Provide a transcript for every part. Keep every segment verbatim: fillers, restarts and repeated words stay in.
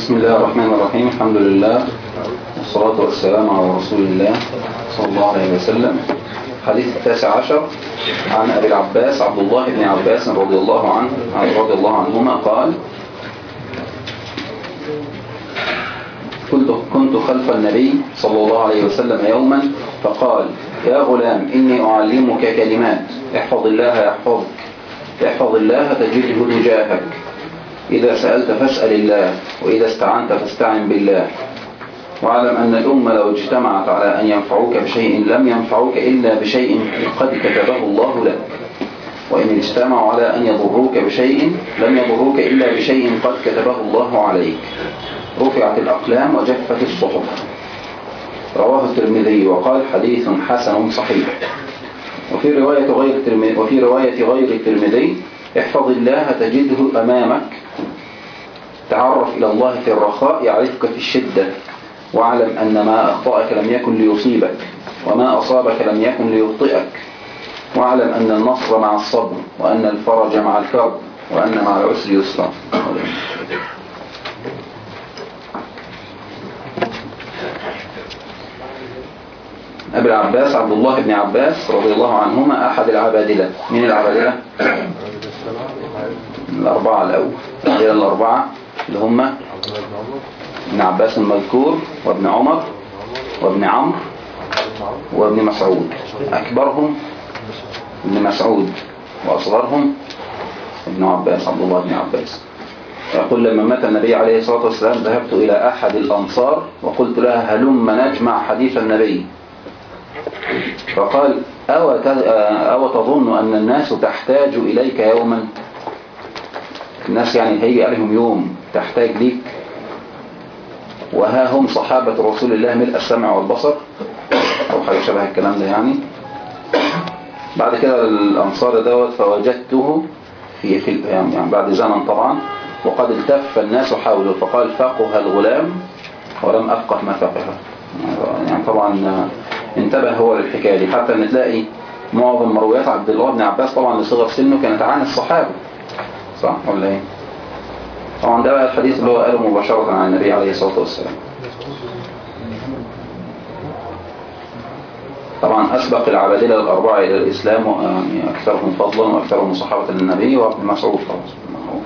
بسم الله الرحمن الرحيم. الحمد لله والصلاة والسلام على رسول الله صلى الله عليه وسلم. حديث التاسع عشر عن أبي العباس عبد الله بن عباس رضي الله عنه رضي الله عنهما قال: كنت كنت خلف النبي صلى الله عليه وسلم يوما فقال: يا غلام إني أعلمك كلمات احفظ الله يحفظك احفظ الله تجده تجاهك إذا سألت فاسأل الله وإذا استعنت فاستعن بالله واعلم أن الأمة لو اجتمعت على أن ينفعوك بشيء لم ينفعوك إلا بشيء قد كتبه الله لك وإن اجتمعوا على أن يضروك بشيء لم يضروك إلا بشيء قد كتبه الله عليك. رفعت الأقلام وجفت الصحف. رواه الترمذي وقال حديث حسن صحيح. وفي رواية غير الترمذي وفي رواية غير الترمذي: احفظ الله تجده أمامك تعرف إلى الله في الرخاء يعرفك في الشدة واعلم أن ما أخطأك لم يكن ليصيبك وما أصابك لم يكن ليخطئك واعلم أن النصر مع الصبر وأن الفرج مع الكرب وأن مع العسر يسرا. أبي العباس عبد الله بن عباس رضي الله عنهما أحد العبادلة. من العبادلة؟ الأربعة الأول. العبادلة الأربعة اللي هم ابن عباس المذكور وابن عمر وابن عمرو وابن مسعود. أكبرهم ابن مسعود وأصغرهم ابن عباس عبد الله بن عباس. يقول: لما مات النبي عليه الصلاة والسلام ذهبت إلى أحد الأنصار وقلت لها: هلم نجمع حديث النبي. فقال: أو, أو تظن أن الناس تحتاج إليك يوما؟ الناس يعني هيجي عليهم يوم تحتاج ليك وها هم صحابة رسول الله ملء السمع والبصر أو حاجة شبه الكلام ده. يعني بعد كده الأنصار دوت فوجدته في, في يعني بعد زمن طبعا وقد التف الناس حوله فقال: فقه الغلام ولم أفقه ما فقه. يعني طبعا انتبه هو للحكاية دي، حتى ان تلاقي معظم مرويات عبد الله بن عباس طبعا لصغر سنه كانت عن الصحابة، صح ولا ايه؟ طبعا ده بقى الحديث اللي هو قاله مباشرة عن النبي عليه الصلاة والسلام. طبعا أسبق العبادلة الأربعة إلى الإسلام يعني أكثرهم فضلا وأكثرهم صحابة للنبي وابن مسعود خلاص.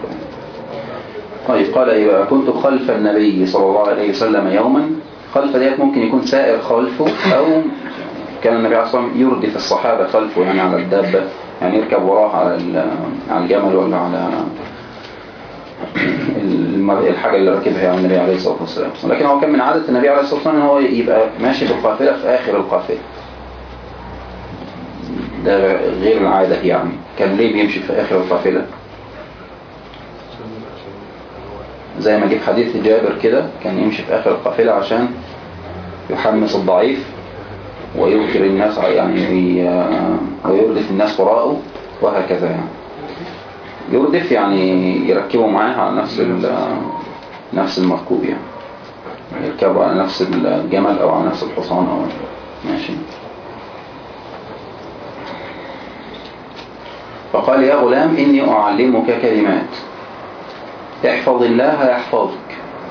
طيب قال إيه؟ كنت خلف النبي صلى الله عليه وسلم يوما. خلف ديت ممكن يكون سائر خلفه أو كان النبي عليه الصلاة والسلام يردف الصحابة خلفه يعني على الدابة، يعني يركب وراه على على الجمل ولا على الحاجة اللي ركبها يعني النبي عليه الصلاة والسلام. ولكن هو كان من عادة النبي عليه الصلاة والسلام ان هو يبقى ماشي بالقافلة في آخر القافلة. ده غير العادة يعني. كان ليه بيمشي في آخر القافلة؟ زي ما جيب حديث جابر كده كان يمشي في آخر القافلة عشان يحمس الضعيف ويذكر الناس يعني ويردف الناس وراءه وهكذا. يعني يردف يعني يركبوا معاه على نفس نفس المركوب، يعني يركبوا على نفس الجمل أو على نفس الحصان أو ماشي. فقال: يا غلام إني أعلمك كلمات احفظ الله يحفظك.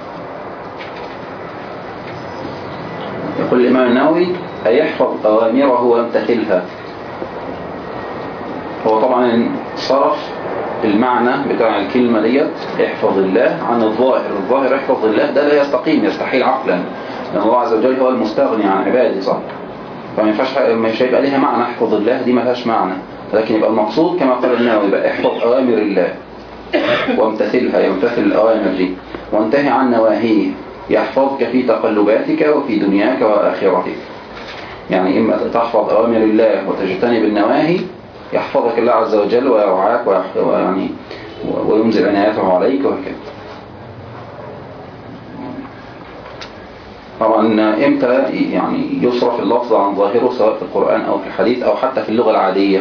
يقول الإمام النووي: هيحفظ أوامره وامتثلها. هو طبعا صرف المعنى بتاع الكلمة ديت احفظ الله عن الظاهر. الظاهر احفظ الله ده لا يستقيم، يستحيل عقلا، لأن الله عز وجل هو المستغني عن عباده، صح؟ فما ينفعش، مش هيبقى ليها معنى احفظ الله دي ما لهاش معنى، لكن يبقى المقصود كما قال النووي يبقى احفظ أوامر الله وامتثلها، يمتثل الأوامر دي وانتهي عن نواهيه يحفظك في تقلباتك وفي دنياك وآخرتك. يعني إما تحفظ أوامر الله وتجتنب النواهي يحفظك الله عز وجل ويرعاك ويعني وينزل عنايته عليك وهكذا. طبعا امتى يعني يصرف اللفظ عن ظاهره سواء في القرآن أو في الحديث أو حتى في اللغة العادية؟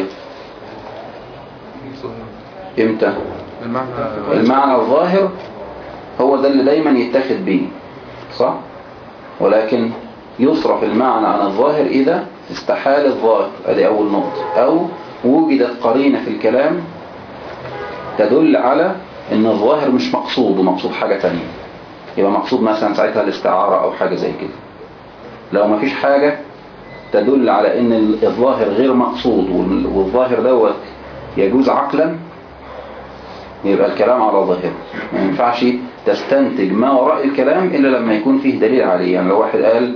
امتى؟ المعنى الظاهر هو ده اللي دايما يتخذ به، صح؟ ولكن يصرف المعنى عن الظاهر إذا استحال الظاهر، هذه أول نقطة، أو وجدت قرينة في الكلام تدل على ان الظاهر مش مقصود ومقصود حاجة تانية. يبقى مقصود مثلا ساعتها الاستعارة أو حاجة زي كده. لو ما فيش حاجة تدل على ان الظاهر غير مقصود والظاهر دوت يجوز عقلا، يبقى الكلام على ظاهره. ما ينفعش تستنتج ما وراء الكلام إلا لما يكون فيه دليل عليه. يعني لو واحد قال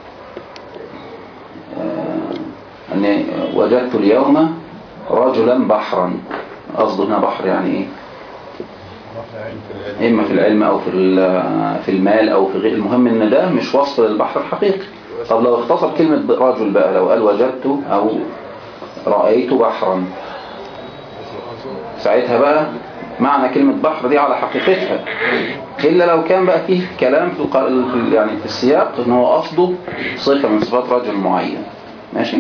آه أني وجدت اليوم رجلا بحرا، قصده هنا بحر يعني ايه؟ إما في العلم أو في في المال أو في غير، المهم إن ده مش وصف للبحر الحقيقي. طب لو اختصر كلمة رجل بقى، لو قال وجدت أو رأيت بحرا، ساعتها بقى معنى كلمة بحر دي على حقيقتها، إلا لو كان بقى فيه كلام في الق... يعني في السياق إن هو قصده صفة من صفات رجل معين. ماشي؟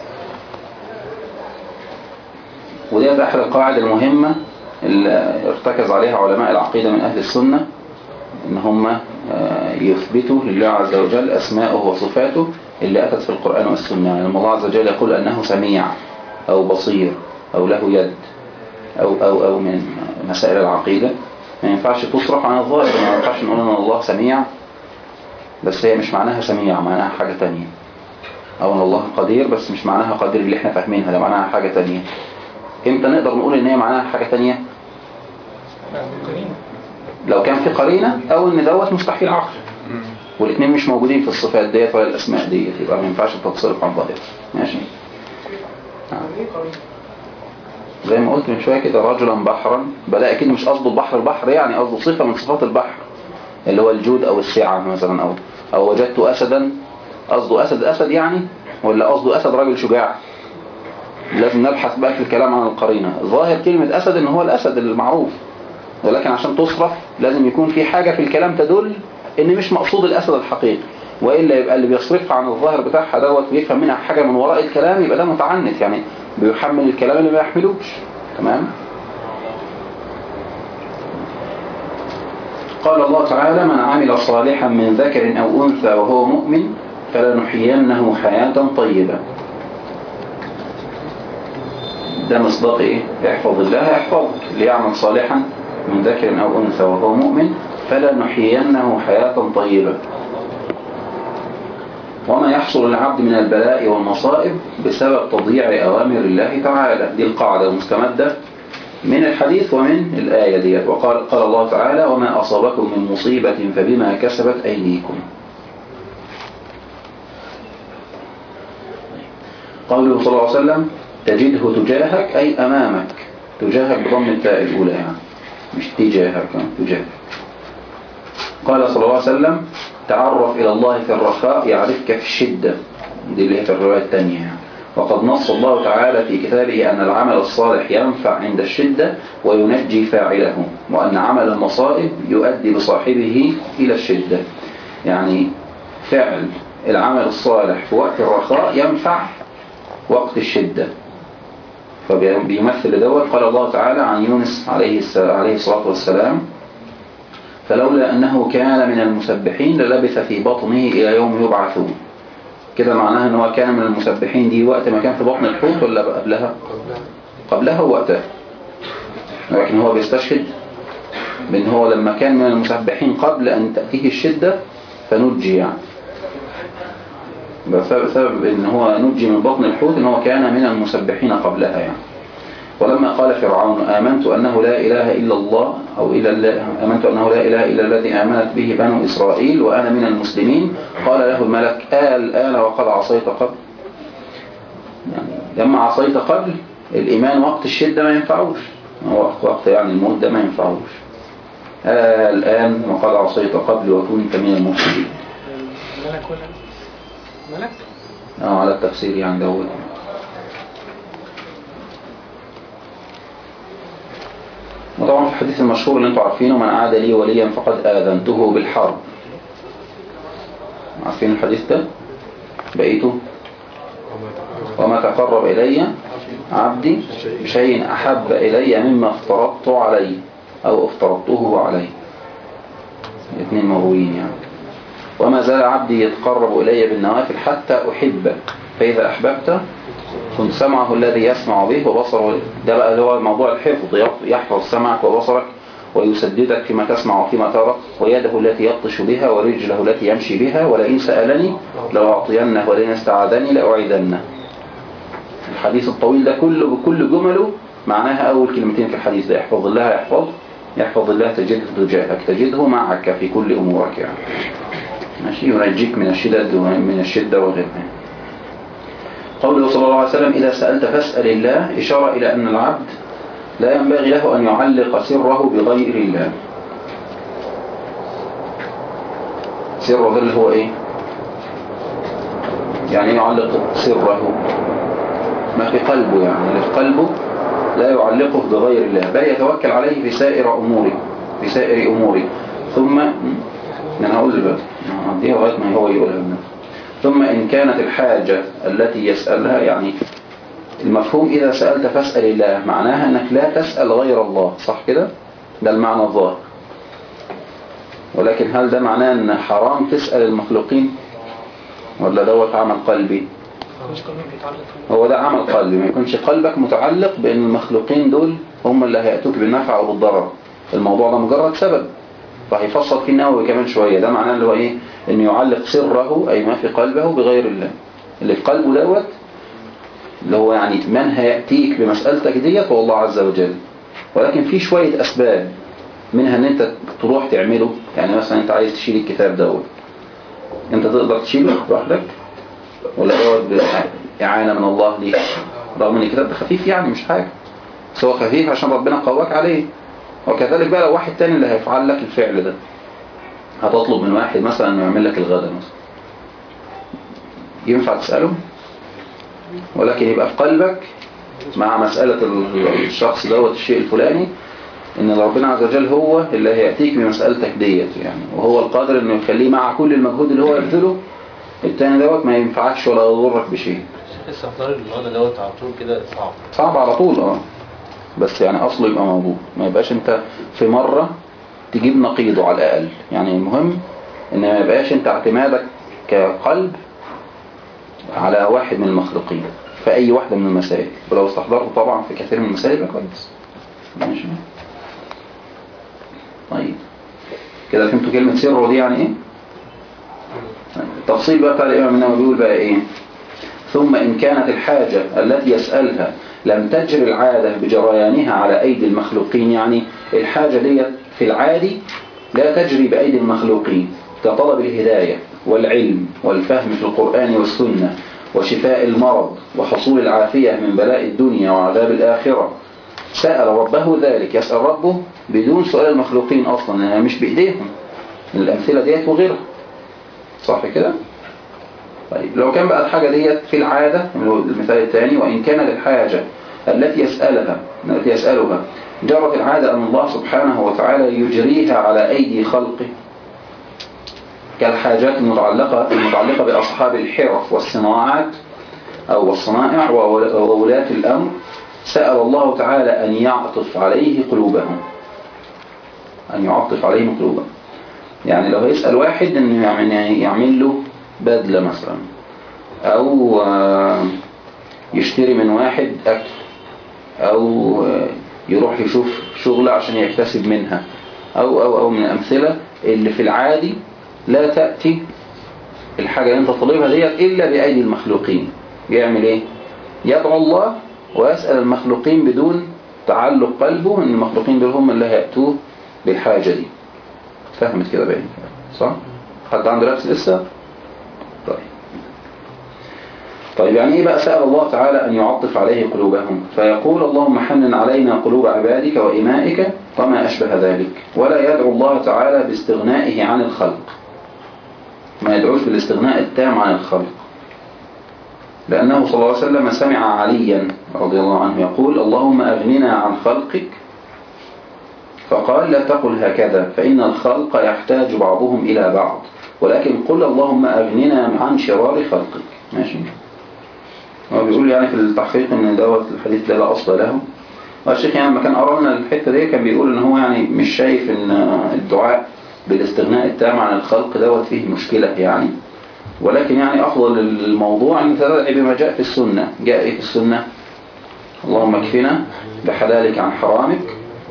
ودي أحد القواعد المهمة اللي ارتكز عليها علماء العقيدة من أهل السنة، إن هم يثبتوا لله عز وجل أسماءه وصفاته اللي أتت في القرآن والسنة. يعني الله عز وجل يقول أنه سميع أو بصير أو له يد أو, أو, أو من مسائل العقيدة ما ينفعش تصرف عن الظاهر. ما ينفعش نقول أن الله سميع بس هي مش معناها سميع، معناها حاجة تانية، أو أن الله قدير بس مش معناها قدير اللي احنا فاهمينها، ده معناها حاجة تانية. امتى نقدر نقول ان هي معناها حاجة تانية؟ لو كان في قرينة او ان دوت مستحيل عقل، والاثنين مش موجودين في الصفات ديت ولا الاسماء ديت، يبقى ما ينفعش تتصرف عن ظاهر. ماشي؟ زي ما قلت من شوية كده رجلا بحرا، بلاقي اكيد مش قصده البحر البحر، يعني قصده صفة من صفات البحر اللي هو الجود او السعة مثلا، او او وجدت اسدا، قصده اسد اسد يعني، ولا قصده اسد راجل شجاع؟ لازم نبحث بقى في الكلام عن القرينة. ظاهر كلمة أسد إن هو الأسد المعروف، ولكن عشان تصرف لازم يكون في حاجة في الكلام تدل إن مش مقصود الأسد الحقيقي، وإلا يبقى اللي بيصرفها عن الظاهر بتاعها دوت ويفهم منها حاجة من وراء الكلام يبقى ده متعنت، يعني بيحمل الكلام اللي ما يحملوش. تمام؟ قال الله تعالى: من عمل صالحا من ذكر أو أنثى وهو مؤمن فلنحيينه حياة طيبة. ده مصداق ايه؟ احفظ الله يحفظك. ليعمل صالحا من ذكر او انثى وهو مؤمن فلنحيينه حياة طيبة. وما يحصل للعبد من البلاء والمصائب بسبب تضييع اوامر الله تعالى. دي القاعدة المستمدة من الحديث ومن الآية دي. وقال قال الله تعالى: وما أصابكم من مصيبة فبما كسبت أيديكم. قوله صلى الله عليه وسلم: تجده تجاهك أي أمامك. تجاهك بضم التاء الأولى يعني، مش تجاهك، تجاهك. قال صلى الله عليه وسلم: تعرف إلى الله في الرخاء يعرفك في الشدة. دي اللي هي في الرواية الثانية يعني. وقد نص الله تعالى في كتابه أن العمل الصالح ينفع عند الشدة وينجي فاعله، وأن عمل المصائب يؤدي بصاحبه إلى الشدة. يعني فعل العمل الصالح في وقت الرخاء ينفع وقت الشدة. فبيمثل دوت. قال الله تعالى عن يونس عليه الصلاة والسلام: فلولا أنه كان من المسبحين للبث في بطنه إلى يوم يبعثون. كده معناها أنه كان من المسبحين دي وقت ما كان في بطن الحوت ولا قبلها؟ قبلها وقتها. لكن هو بيستشهد بأن هو لما كان من المسبحين قبل أن تأتيه الشدة فنجي، يعني بسبب ان هو نجي من بطن الحوت ان هو كان من المسبحين قبلها يعني. ولما قال فرعون: آمنت أنه لا إله إلا الله أو إلى الله آمنت أنه لا إله إلا الذي آمنت به بنو إسرائيل وأنا من المسلمين، قال له الملك: آه الآن وقد عصيت قبل. يعني لما عصيت قبل الإيمان وقت الشدة ما ينفعوش، وقت وقت يعني الموت ده ما ينفعوش. آه الآن وقد عصيت قبل وكنت من المفسدين. الملك ولا ملك؟ اه على التفسير يعني دوت. وطبعا في الحديث المشهور اللي انتم عارفينه: من عاد لي وليا فقد آذنته بالحرب. عارفين الحديث ده؟ بقيته: وما تقرب إلي عبدي بشيء أحب إلي مما افترضت عليه أو افترضته عليه. الاثنين مرويين يعني. وما زال عبدي يتقرب إلي بالنوافل حتى أحبه فإذا أحببته كنت سمعه الذي يسمع به وبصره. ده بقى اللي هو موضوع الحفظ، يحفظ سمعك وبصرك ويسددك فيما تسمع وفيما ترى، ويده التي يبطش بها ورجله التي يمشي بها، ولئن سألني لأعطينه ولئن استعاذني لأعيذنه. الحديث الطويل ده كله بكل جمله معناها أول كلمتين في الحديث ده: احفظ الله يحفظ يحفظ الله تجده تجاهك تجده معك في كل أمورك يعني. ماشي، ينجيك من الشدة من الشدة وغيرها. قوله صلى الله عليه وسلم: إذا سألت فاسأل الله، إشارة إلى أن العبد لا ينبغي له أن يعلق سره بغير الله. سره اللي هو إيه؟ يعني يعلق سره ما في قلبه، يعني اللي في قلبه لا يعلقه بغير الله، بل يتوكل عليه في سائر أموره في سائر أموره ثم أنا هقول لك هديها لغاية ما هو يقولها بنفسه. ثم إن كانت الحاجة التي يسألها، يعني المفهوم إذا سألت فاسأل الله معناها أنك لا تسأل غير الله، صح كده؟ ده المعنى الظاهر. ولكن هل ده معناه أن حرام تسأل المخلوقين ولا دوت عمل قلبي؟ هو ده عمل قلبي، ما يكونش قلبك متعلق بأن المخلوقين دول هم اللي هيأتوك بالنفع أو بالضرر. الموضوع ده مجرد سبب، فهيفصل فيه النووي كمان شوية. ده معناه اللي هو إيه؟ أنه يعلق سره أي ما في قلبه بغير الله. اللي في قلبه دوت اللي هو يعني من هيأتيك بمسألتك ديت هو الله عز وجل. ولكن في شوية أسباب منها أن أنت تروح تعمله. يعني مثلا أنت عايز تشيل الكتاب دوت، أنت تقدر تشيله لوحدك ولا دوت إعانة من الله ليك؟ رغم أن الكتاب ده خفيف يعني مش حاجة، بس هو خفيف عشان ربنا قواك عليه. وكذلك بقى لو واحد تاني اللي هيفعل لك الفعل ده، هتطلب من واحد مثلا أنه يعمل لك الغداء مثلا، ينفع تسأله؟ ولكن يبقى في قلبك مع مسألة الشخص دوت الشيء الفلاني ان ربنا عز وجل هو اللي هيأتيك بمسألتك ديت يعني، وهو القادر انه يخليه مع كل المجهود اللي هو يبذله. التاني دوت ما ينفعكش ولا يضرك بشيء. استحضار الوضع دوت على طول كده صعب صعب على طول اه، بس يعني اصله يبقى موجود، ما يبقاش انت في مرة تجيب نقيضه على الاقل. يعني المهم ان ما يبقاش انت اعتمادك كقلب على واحد من المخلوقين في اي واحدة من المسائل، ولو استحضرته طبعا في كثير من المسائل يبقى كويس. ماشي. طيب كده فهمتوا كلمة سر دي يعني ايه؟ التفصيل بقى بتاع الإمام النووي بيقول بقى ايه؟ ثم إن كانت الحاجة التي يسألها لم تجري العادة بجريانها على أيدي المخلوقين، يعني الحاجة دي في العادي لا تجري بأيدي المخلوقين كطلب الهداية والعلم والفهم في القرآن والسنة وشفاء المرض وحصول العافية من بلاء الدنيا وعذاب الآخرة، سأل ربه ذلك، يسأل ربه بدون سؤال المخلوقين أصلا، لأنها مش بإيديهم. الأمثلة ديت وغيرها صح كده؟ طيب لو كان بقى الحاجة ديت في العادة، المثال الثاني: وإن كانت الحاجة التي يسألها التي يسألها جرت العادة أن الله سبحانه وتعالى يجريها على أيدي خلقه كالحاجات المتعلقة المتعلقة بأصحاب الحرف والصناعات أو الصنائع وولاة الأمر، سأل الله تعالى أن يعطف عليه قلوبهم أن يعطف عليهم قلوبهم. يعني لو يسأل واحد أنه يعمل له بدلة مثلا، أو يشتري من واحد أكل، أو يروح يشوف شغل عشان يكتسب منها، أو أو أو من الأمثلة اللي في العادي لا تأتي الحاجة اللي أنت طالبها ديت إلا بأيدي المخلوقين، يعمل إيه؟ يدعو الله ويسأل المخلوقين بدون تعلق قلبه أن المخلوقين دول هم اللي هيأتوه بالحاجة دي. فهمت كده باين صح؟ حد عنده لبس لسه؟ طيب طيب يعني إيه بقى سأل الله تعالى أن يعطف عليه قلوبهم؟ فيقول: اللهم حنن علينا قلوب عبادك وإمائك وما أشبه ذلك. ولا يدعو الله تعالى باستغنائه عن الخلق، ما يدعوش بالاستغناء التام عن الخلق، لأنه صلى الله عليه وسلم سمع عليا رضي الله عنه يقول: اللهم أغننا عن خلقك، فقال: لا تقل هكذا فإن الخلق يحتاج بعضهم إلى بعض، ولكن قل اللهم أغننا عن شرار خلقك. ماشي. هو بيقول يعني في التحقيق ان دوت الحديث ده لا أصل له. والشيخ يعني لما كان قرانا الحتة دي كان بيقول ان هو يعني مش شايف ان الدعاء بالاستغناء التام عن الخلق دوت فيه مشكلة يعني، ولكن يعني أفضل الموضوع أن تدعي بما جاء في السنة. جاء إيه في السنة؟ اللهم اكفنا بحلالك عن حرامك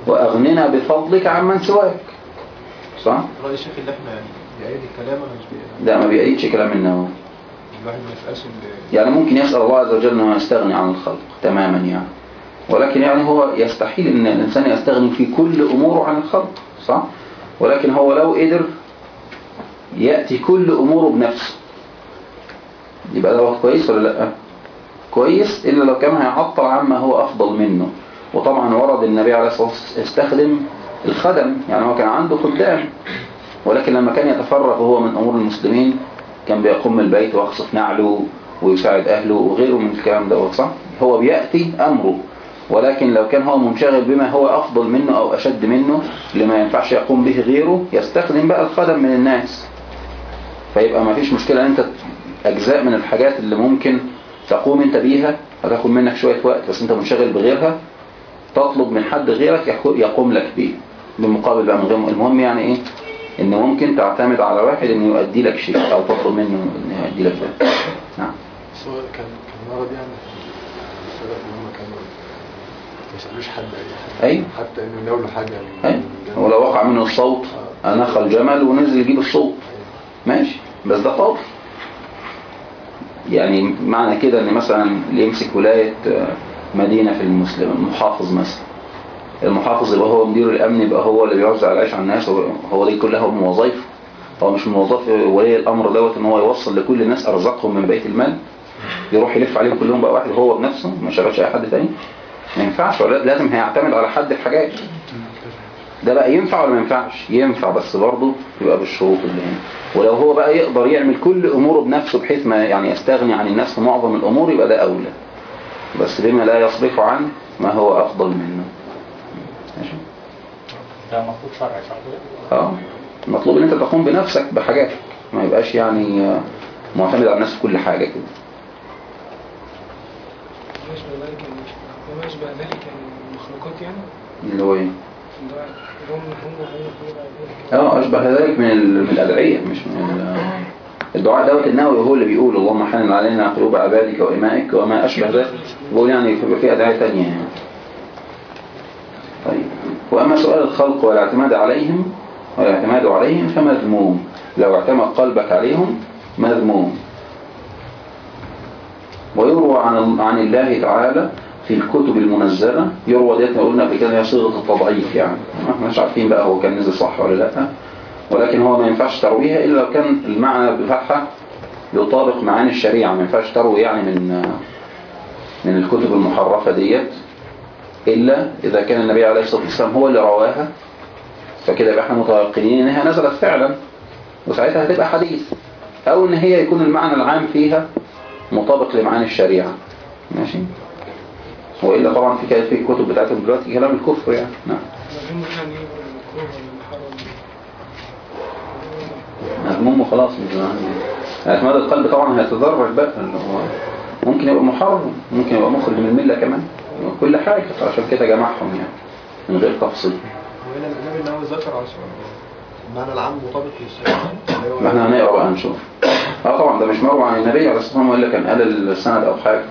وأغننا بفضلك عمن سواك. صح؟ رأي الشيخ اللي احنا يعني بيأيد الكلام ولا مش بيأيد؟ لا، ما بيأيدش كلام النووي. الواحد ما يسألش يعني ممكن يسأل الله عز وجل أنه يستغني عن الخلق تماما يعني، ولكن يعني هو يستحيل أن الإنسان يستغني في كل أموره عن الخلق. صح؟ ولكن هو لو قدر يأتي كل أموره بنفسه يبقى ده كويس ولا لا؟ كويس، إلا لو كان هيعطل عما هو أفضل منه. وطبعا ورد النبي عليه الصلاة والسلام استخدم الخدم، يعني هو كان عنده خدام، ولكن لما كان يتفرغ هو من أمور المسلمين كان بيقوم البيت ويخصف نعله ويساعد أهله وغيره من الكلام ده. صح؟ هو بيأتي أمره، ولكن لو كان هو منشغل بما هو أفضل منه أو أشد منه لما ينفعش يقوم به غيره يستخدم بقى الخدم من الناس. فيبقى ما فيش مشكلة أن أنت أجزاء من الحاجات اللي ممكن تقوم أنت بيها هتاخد منك شوية وقت، بس أنت منشغل بغيرها تطلب من حد غيرك يقوم لك بيه بالمقابل بقى من غير. المهم يعني إيه؟ إن ممكن تعتمد على واحد إنه يؤدي لك شيء أو تطلب منه إنه يؤدي لك ده. نعم. سواء كان كان مرض يعني السبب إن هم كانوا ما يسألوش حد أي حاجة. أيوه. حتى إنه يناولوا حاجة. أيوه. ولو وقع منه الصوت أنخ الجمل ونزل يجيب الصوت. ماشي، بس ده طاف. يعني معنى كده ان مثلا اللي يمسك ولاية مدينة في المسلم المحافظ مثلا، المحافظ يبقى هو مدير الامن، يبقى هو اللي بيوزع العيش على الناس، هو دي كلها من وظائفه. هو مش من وظائف ولي الامر دوت ان هو يوصل لكل الناس ارزاقهم من بيت المال، يروح يلف عليهم كلهم بقى واحد هو بنفسه ما شغلش اي حد تاني؟ ما ينفعش. ولا لازم هيعتمد على حد في حاجات. ده بقى ينفع ولا ما ينفعش؟ ينفع، بس برضه يبقى بالشروط اللي هنا. ولو هو بقى يقدر يعمل كل اموره بنفسه بحيث ما يعني يستغني عن الناس في معظم الامور يبقى ده اولى، بس بما لا يصرف عنه ما هو افضل منه. ماشي؟ ده مطلوب شرعي صح؟ اه، المطلوب ان انت تقوم بنفسك بحاجاتك، ما يبقاش يعني معتمد على الناس في كل حاجة كده. وما يشبه ذلك المخلوقات يعني اللي هو ايه؟ اه، اشبه ذلك من من الادعية، مش من الدعاء دوت. النووي هو اللي بيقول اللهم حنن علينا قلوب عبادك وإمائك وما أشبه ذلك. بيقول يعني في أدعية تانية يعني. طيب، وأما سؤال الخلق والاعتماد عليهم والاعتماد عليهم فمذموم. لو اعتمد قلبك عليهم مذموم. ويروى عن عن الله تعالى في الكتب المنزلة، يروى ديت قلنا قبل كده هي صيغة التضعيف، يعني احنا مش عارفين بقى هو كان نزل صح ولا لا، ولكن هو ما ينفعش ترويها إلا لو كان المعنى بتاعها يطابق معاني الشريعة. ما ينفعش تروي يعني من من الكتب المحرفة ديت إلا إذا كان النبي عليه الصلاة والسلام هو اللي رواها، فكده يبقى احنا متيقنين إنها نزلت فعلا وساعتها هتبقى حديث، أو إن هي يكون المعنى العام فيها مطابق لمعاني الشريعة. ماشي؟ وإلا طبعا في في الكتب بتاعتهم دلوقتي كلام الكفر يعني. نعم. مذموم وخلاص. اعتماد القلب طبعا هيتدرج بقى، اللي هو ممكن يبقى محرم، ممكن يبقى مخرج من الملة كمان، كل حاجة. عشان كده جمعهم يعني من غير تفصيل. وهنا النبي إنه ذكر عشان المعنى العام مطابق للشريعة. ما احنا هنقرأ بقى نشوف. اه طبعا ده مش مروي عن النبي عليه الصلاة والسلام ولا كان قال السند أو حاجة.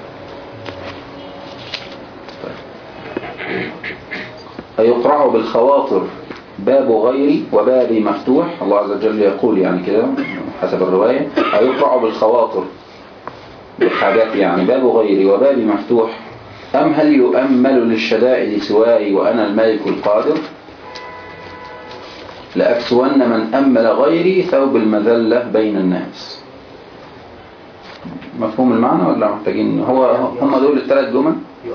أيقرع بالخواطر باب غيري وبابي مفتوح. الله عز وجل يقول يعني كده حسب الرواية، أيقرع بالخواطر بالحاجات يعني باب غيري وبابي مفتوح، أم هل يؤمل للشدائد سواي وأنا الملك القادر، لأكسون من أمل غيري ثوب المذلة بين الناس. مفهوم المعنى ولا محتاجين؟ هو هم دول الثلاث جمل.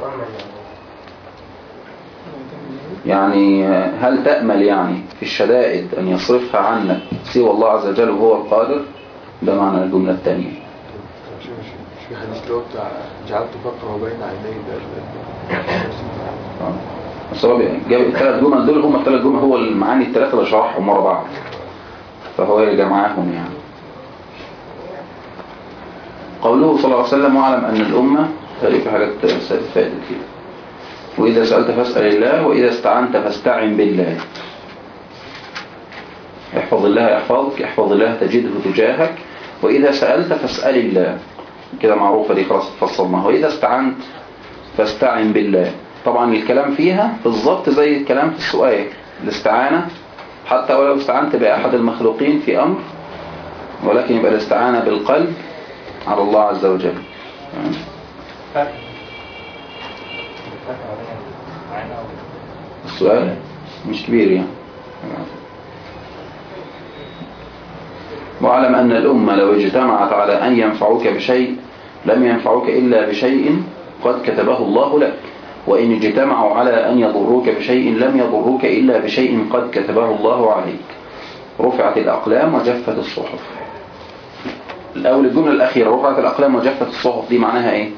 يعني هل تأمل يعني في الشدائد أن يصرفها عنك سوى الله عز وجل وهو القادر؟ ده معنى الجملة الثانية. مش مش في حديث اللي هو بتاع جعلت فقره بين عيني ده. بس هو جاب الثلاث جمل دول هم الثلاث جمل، هو المعاني الثلاثة اللي شرحهم ورا بعض، فهو يرجع معاهم يعني. قوله صلى الله عليه وسلم واعلم أن الأمة في حاجات فاتت كده، وإذا سألت فاسأل الله وإذا استعنت فاستعن بالله. احفظ الله يحفظك، احفظ الله تجده تجاهك، وإذا سألت فاسأل الله. كده معروفة دي خلاص فصلناها. وإذا استعنت فاستعن بالله. طبعا الكلام فيها بالظبط زي الكلام في السؤال. الاستعانة حتى ولو استعنت بأحد المخلوقين في أمر، ولكن يبقى الاستعانة بالقلب على الله عز وجل. السؤال مش كبير يعني. واعلم أن الأمة لو اجتمعت على أن ينفعوك بشيء لم ينفعوك إلا بشيء قد كتبه الله لك، وإن اجتمعوا على أن يضروك بشيء لم يضروك إلا بشيء قد كتبه الله عليك. رفعت الأقلام وجفت الصحف. الأول الجملة الأخيرة رفعت الأقلام وجفت الصحف دي معناها إيه؟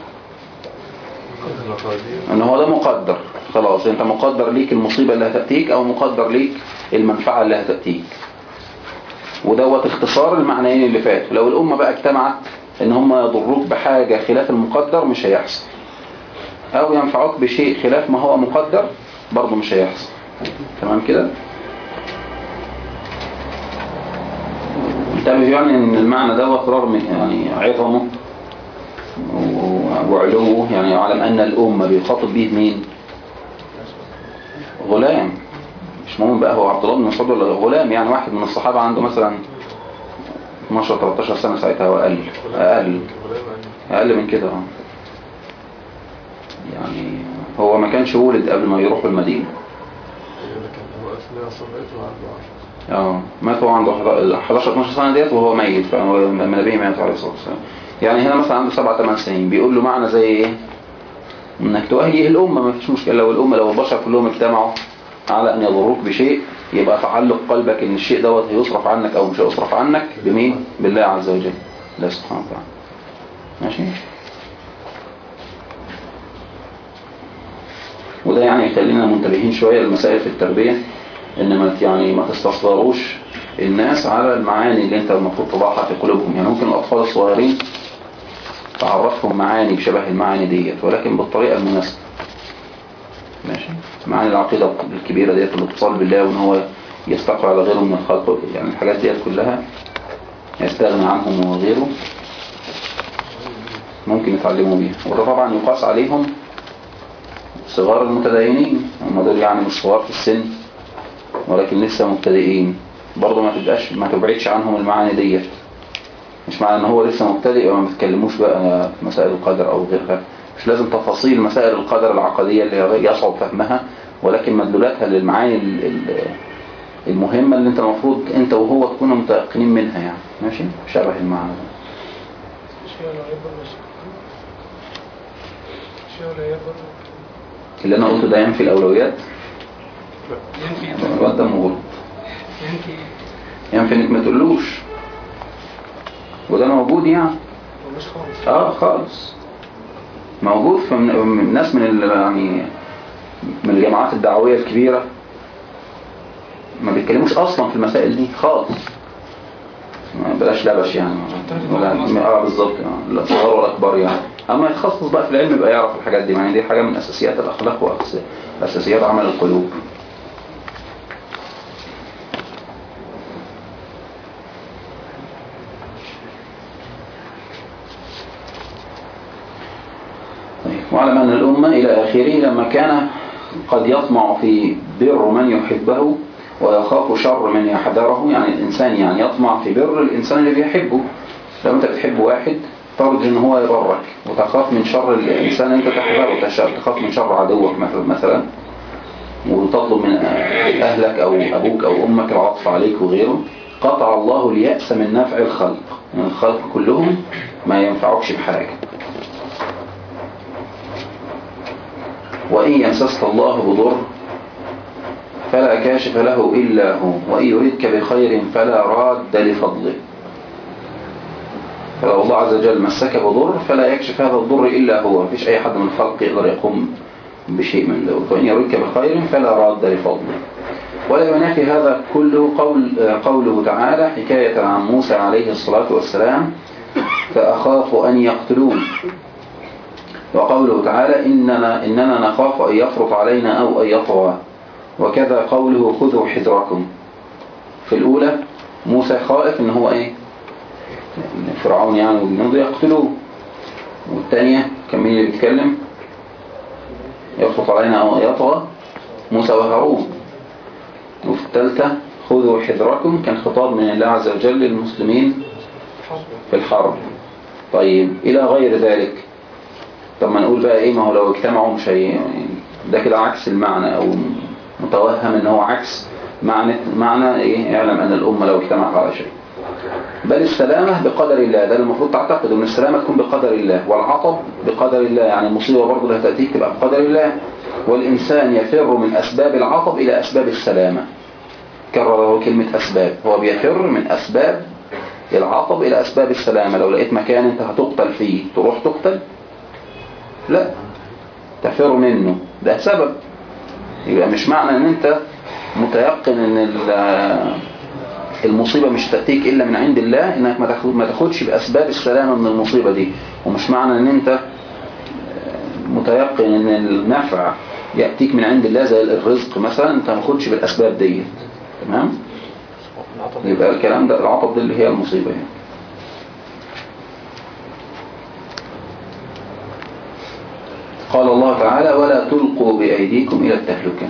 أن هو ده مقدر خلاص، أنت مقدر ليك المصيبة اللي هتأتيك أو مقدر ليك المنفعة اللي هتأتيك. ودوت اختصار المعنيين اللي فاتوا. لو الأمة بقى اجتمعت ان هم يضروك بحاجة خلاف المقدر مش هيحصل، او ينفعوك بشيء خلاف ما هو مقدر برضه مش هيحصل. تمام كده؟ انتبه يعني ان المعنى دوت رغم يعني عظمه وعلوه، يعني يعلم ان الأمة بيخاطب به مين؟ غلام، مش مهم بقى هو عبد الله بن مسعود ولا غلام، يعني واحد من الصحابة عنده مثلا اثناشر تلتاشر سنة ساعتها وأقل أقل أقل من كده. يعني هو ما كانش ولد قبل ما يروحوا المدينة. اه مات هو عنده حداشر اتناشر سنة ديت وهو ميت، فالنبي مات عليه الصلاة والسلام. يعني هنا مثلا عنده سبع ثمان سنين بيقول له معنى زي ايه؟ انك تؤهيه الأمة، ما فيش مشكلة. لو الأمة لو البشر كلهم اجتمعوا على ان يضروك بشيء يبقى تعلق قلبك ان الشيء دوت هيصرف عنك او مش هيصرف عنك بمين؟ بالله عز وجل، الله سبحانه وتعالى. ماشي؟ وده يعني يخلينا منتبهين شوية للمسائل في التربية، ان ما يعني ما تستصغروش الناس على المعاني اللي انت المفروض تضعها في قلوبهم. يعني ممكن الاطفال الصغيرين تعرفهم معاني بشبه المعاني ديت ولكن بالطريقة المناسبة. ماشي؟ معاني العقيدة الكبيرة ديت الاتصال بالله وان هو يستقر على غيره من الخلق، يعني الحاجات ديت كلها يستغنى عنهم وغيره ممكن يتعلموا بيها. وده طبعا يقاس عليهم صغار المتدينين، هم دول يعني مش صغار في السن ولكن لسه مبتدئين، برضه ما تبقاش ما تبعدش عنهم المعاني ديت. مش معنى ان هو لسه مبتدئ وما بيتكلموش بقى مسائل القدر او غيرها، مش لازم تفاصيل مسائل القدر العقدية اللي يصعب فهمها، ولكن مدلولاتها للمعاني المهمة اللي انت المفروض انت وهو تكونوا متيقنين منها. يعني ماشي؟ شبه المعنى ده. اللي انا قلته ده ينفي الاولويات؟ الواد ده مغلط. ينفي انك ما تقولوش، وده موجود يعني. اه خالص موجود في من ناس من يعني من الجماعات الدعوية الكبيرة ما بيتكلموش اصلا في المسائل دي خالص. بلاش لبش يعني ولا اه بالظبط لا صغار ولا كبار يعني. اما يتخصص بقى في العلم يبقى يعرف الحاجات دي، يعني دي حاجة من اساسيات الاخلاق واساسيات عمل القلوب. واعلم أن الأمة إلى آخره لما كان قد يطمع في بر من يحبه ويخاف شر من يحذره. يعني الإنسان يعني يطمع في بر الإنسان اللي بيحبه. لو أنت بتحب واحد ترجو أن هو يبرك، وتخاف من شر الإنسان أنت تحذره، تخاف من شر عدوك مثلا، وتطلب من أهلك أو أبوك أو أمك العطف عليك وغيره. قطع الله اليأس من نفع الخلق، يعني الخلق كلهم ما ينفعوكش بحاجة. وإن يمسسك الله بضر فلا كاشف له إلا هو، وإن يردك بخير فلا راد لفضله. فلو الله عز وجل مسك بضر فلا يكشف هذا الضر إلا هو، مفيش أي حد من الخلق يقدر يقوم بشيء من ذلك. وإن يردك بخير فلا راد لفضله. ولا ينافي هذا كله قول قوله تعالى حكاية عن موسى عليه الصلاة والسلام فأخاف أن يقتلون، وقوله تعالى إننا, إننا نخاف أن يفرط علينا أو أن يطغى. وكذا قوله خذوا حذركم. في الأولى موسى خائف إن هو إيه؟ فرعون يعني والجنود يقتلوه. والثانية كان مين اللي بيتكلم؟ يفرط علينا أو يطغى موسى وهارون. وفي الثالثة خذوا حذركم، كان خطاب من الله عز وجل للمسلمين في الحرب. طيب إلى غير ذلك. طب ما نقول بقى إيه، ما هو لو اجتمعوا مش هي يعني ده كده عكس المعنى، أو متوهم إن هو عكس معنى معنى إيه، اعلم أن الأمة لو اجتمعت على شيء. بل السلامة بقدر الله، ده المفروض تعتقد ان السلامة تكون بقدر الله، والعطب بقدر الله، يعني المصيبة برضه اللي هتأتيك تبقى بقدر الله. والإنسان يفر من أسباب العطب إلى أسباب السلامة. كرر كلمة أسباب، هو بيفر من أسباب العطب إلى أسباب السلامة. لو لقيت مكان أنت هتقتل فيه تروح تقتل؟ لا، تفر منه، ده سبب. يبقى مش معنى ان انت متيقن ان المصيبة مش تأتيك إلا من عند الله انك ما تاخدش بأسباب السلامة من المصيبة دي. ومش معنى ان انت متيقن ان النفع يأتيك من عند الله زي الرزق مثلا انت ما تاخدش بالأسباب دي. تمام؟ يبقى الكلام ده العطب دي اللي هي المصيبة يعني. قال الله تعالى ولا تلقوا بأيديكم إلى التهلكة.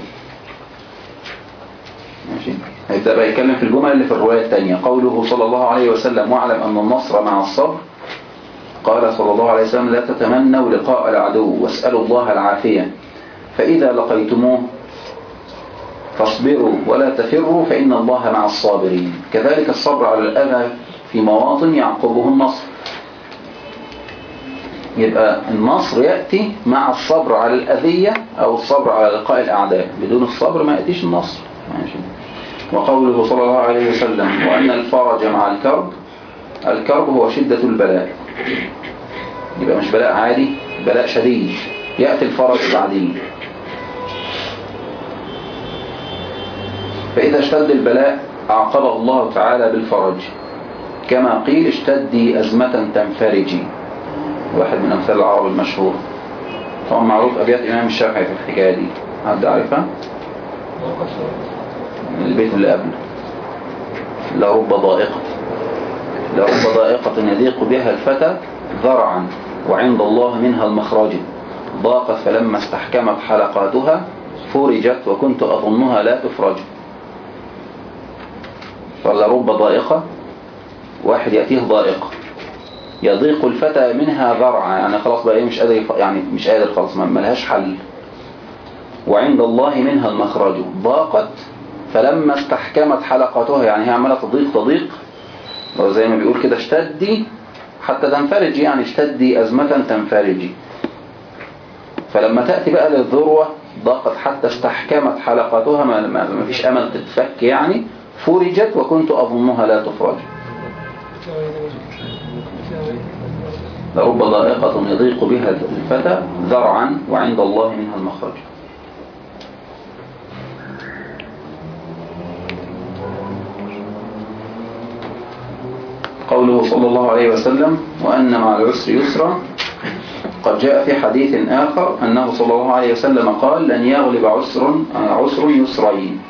ماشي. هيبدأ بقى يتكلم في الجمل اللي في الرواية الثانية. قوله صلى الله عليه وسلم واعلم أن النصر مع الصبر. قال صلى الله عليه وسلم لا تتمنوا لقاء العدو واسألوا الله العافية، فإذا لقيتموه فاصبروا ولا تفروا فإن الله مع الصابرين. كذلك الصبر على الأذى في مواطن يعقبه النصر. يبقى النصر يأتي مع الصبر على الأذية أو الصبر على لقاء الأعداء. بدون الصبر ما يأتيش النصر. ماشي. وقوله صلى الله عليه وسلم وأن الفرج مع الكرب. الكرب هو شدة البلاء. يبقى مش بلاء عادي، بلاء شديد يأتي الفرج بعدين. فإذا اشتد البلاء أعقبه الله تعالى بالفرج، كما قيل اشتدي أزمة تنفرجي، واحد من أمثال العرب المشهور. طبعا معروف أبيات إمام الشافعي في الحكاية دي، حد عارفها؟ البيت اللي قبله لرب ضائقة لرب ضائقة يضيق بها الفتى ذرعا وعند الله منها المخرج، ضاقت فلما استحكمت حلقاتها فرجت وكنت أظنها لا تفرج. فلرب ضائقة، واحد يأتيه ضائقة يضيق الفتى منها ذرعا، يعني خلاص بقى ايه مش قادر يعني مش قادر خلاص ما لهاش حل. وعند الله منها المخرج، ضاقت فلما استحكمت حلقاتها، يعني هي عماله تضيق تضيق زي ما بيقول كده اشتدي حتى تنفرجي، يعني اشتدي أزمة تنفرجي. فلما تأتي بقى للذروة ضاقت حتى استحكمت حلقاتها، ما, ما فيش أمل تتفك يعني، فرجت وكنت أظنها لا تفرج. لرب ضائقة يضيق بها الفتى ذرعا وعند الله منها المخرج. قوله صلى الله عليه وسلم وأن مع العسر يسرا. قد جاء في حديث آخر أنه صلى الله عليه وسلم قال لن يغلب عسر عسر يسرين.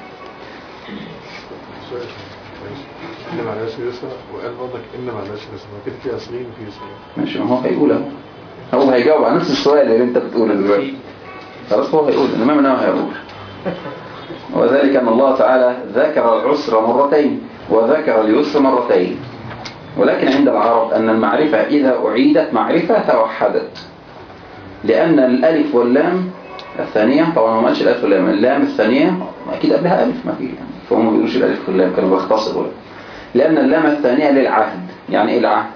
إن مع العسر يسرا، وقال برضك إن مع العسر يسرا، كده في أصلين وفي يسرين. ماشي، هو هيقولها، هو هيجاوب على نفس السؤال اللي أنت بتقوله دلوقتي. خلاص هو هيقول، الإمام النووي هيقول. وذلك أن الله تعالى ذكر العسر مرتين وذكر اليسر مرتين. ولكن عند العرب أن المعرفة إذا أعيدت معرفة توحدت، لأن الألف واللام الثانية، طبعا ما قالش الألف واللام، اللام الثانية أكيد قبلها ألف ما فيه يعني، فهم ما بيقولوش الألف واللام، كانوا بيختصروا. لأن اللام الثانية للعهد. يعني إيه العهد؟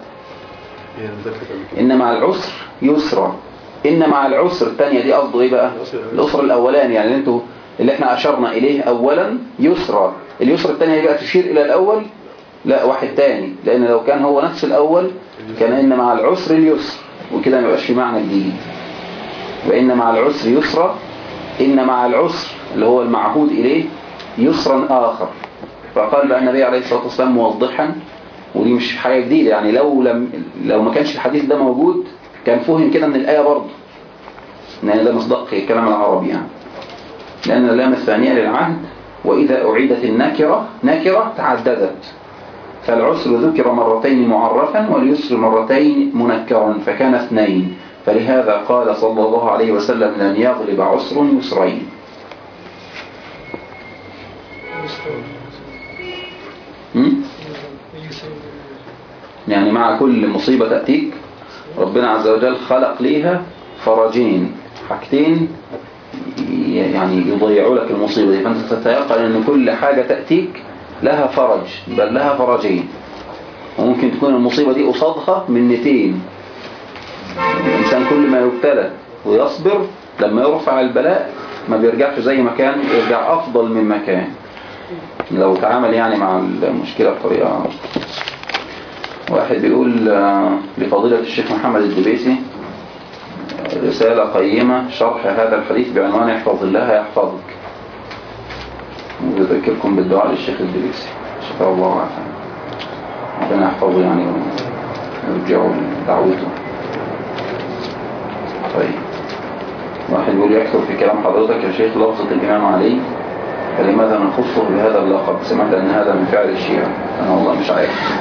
إن مع العسر يسرا. إن مع العسر الثانية دي قصده إيه بقى؟ العسر الأولاني يعني اللي, انتوا اللي احنا أشرنا إليه أولا يسرا. اليسر الثانية بقى تشير إلى الأول؟ لا، واحد تاني، لأن لو كان هو نفس الأول كان إن مع العسر اليسر، وكده ما يبقاش في معنى جديد. وإن مع العسر يسرا، إن مع العسر اللي هو المعهود إليه يسرا آخر. فقال بقى النبي عليه الصلاة والسلام موضحا، ودي مش حاجة جديدة يعني، لو لم لو ما كانش الحديث ده موجود كان فهم كده من الآية برضه، لأن ده مصدق الكلام العربي يعني. لأن اللام الثانية للعهد، وإذا أعيدت النكرة نكرة تعددت، فالعسر ذكر مرتين معرفا واليسر مرتين منكرا فكان اثنين، فلهذا قال صلى الله عليه وسلم لن يغلب عسر يسرين. يعني مع كل مصيبة تأتيك ربنا عز وجل خلق ليها فرجين، حاجتين يعني يضيعوا لك المصيبة دي، فأنت تتيقن أن كل حاجة تأتيك لها فرج، بل لها فرجين. وممكن تكون المصيبة دي قصادها منتين. الإنسان كل ما يبتلى ويصبر لما يرفع البلاء ما بيرجعش زي ما كان، يرجع أفضل من ما كان لو تعامل يعني مع المشكلة بطريقة. واحد بيقول لفضيلة الشيخ محمد الدبيسي رسالة قيمة شرح هذا الحديث بعنوان احفظ الله يحفظك، وذكركم بالدعاء للشيخ الدبيسي شكرا الله وعافاه، ربنا يحفظه يعني ويرجعوا لدعوته. طيب واحد يقول يكثر في كلام حضرتك يا شيخ لفظة الإمام علي، فلماذا نخصه بهذا اللقب؟ سمعت أن هذا من فعل الشيعة. أنا والله مش عارف.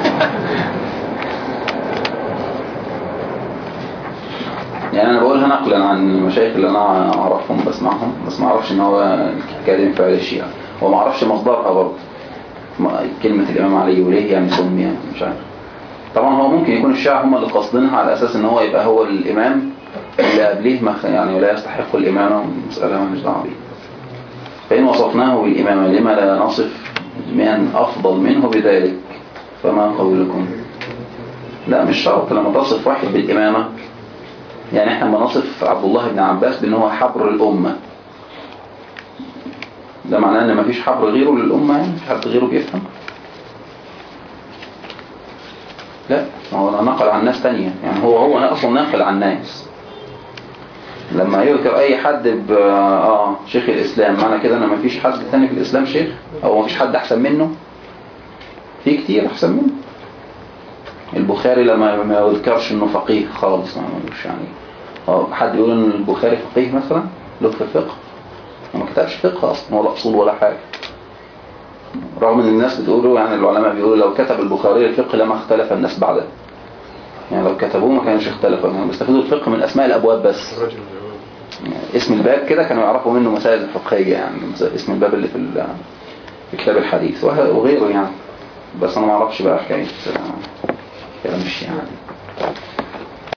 يعني أنا بقولها نقلا عن المشايخ اللي أنا أعرفهم بسمعهم، بس ما أعرفش إن هو كلمة فعل الشيعة، وما أعرفش مصدرها برضه كلمة الإمام علي وليه يعني سمي، يعني مش عارف. طبعا هو ممكن يكون الشيعة هم اللي قصدينها على أساس إن هو يبقى هو الإمام اللي قبليه ما يعني ولا يستحق الإمامة، مسألة ما مش دعوة بيه. فإن وصفناه بالإمامة لما لا نصف من أفضل منه بذلك؟ فما قولكم؟ لا مش شرط لما تصف واحد بالإمامة. يعني احنا بنصف عبد الله بن عباس بأنه هو حبر الأمة، ده معناه ان مفيش حبر غيره للأمة، يعني مفيش حد غيره بيفهم. لا هو نقل عن ناس تانية، يعني هو هو أصلا نقل عن ناس. لما يذكر أي حد ب آه شيخ الإسلام، معنى كده ان مفيش حد تاني في الإسلام شيخ، أو مفيش حد أحسن منه؟ في كتير أحسن منه. البخاري لما ما يذكرش انه فقيه خالص، ما مش يعني حد يقول ان البخاري فقيه مثلا له في الفقه، ما كتبش فقه اصلا ولا اصول ولا حاجه، رغم ان الناس بتقولوا يعني العلماء بيقولوا لو كتب البخاري الفقه لما اختلف الناس بعده، يعني لو كتبوه ما كانش اختلفوا، يعني بيستفيدوا الفقه من اسماء الابواب بس، يعني اسم الباب كده كانوا يعرفوا منه مسائل الفقهيه، يعني اسم الباب اللي في في كتاب الحديث وغيره يعني. بس انا ما اعرفش بقى حكايه كلام الشيعة.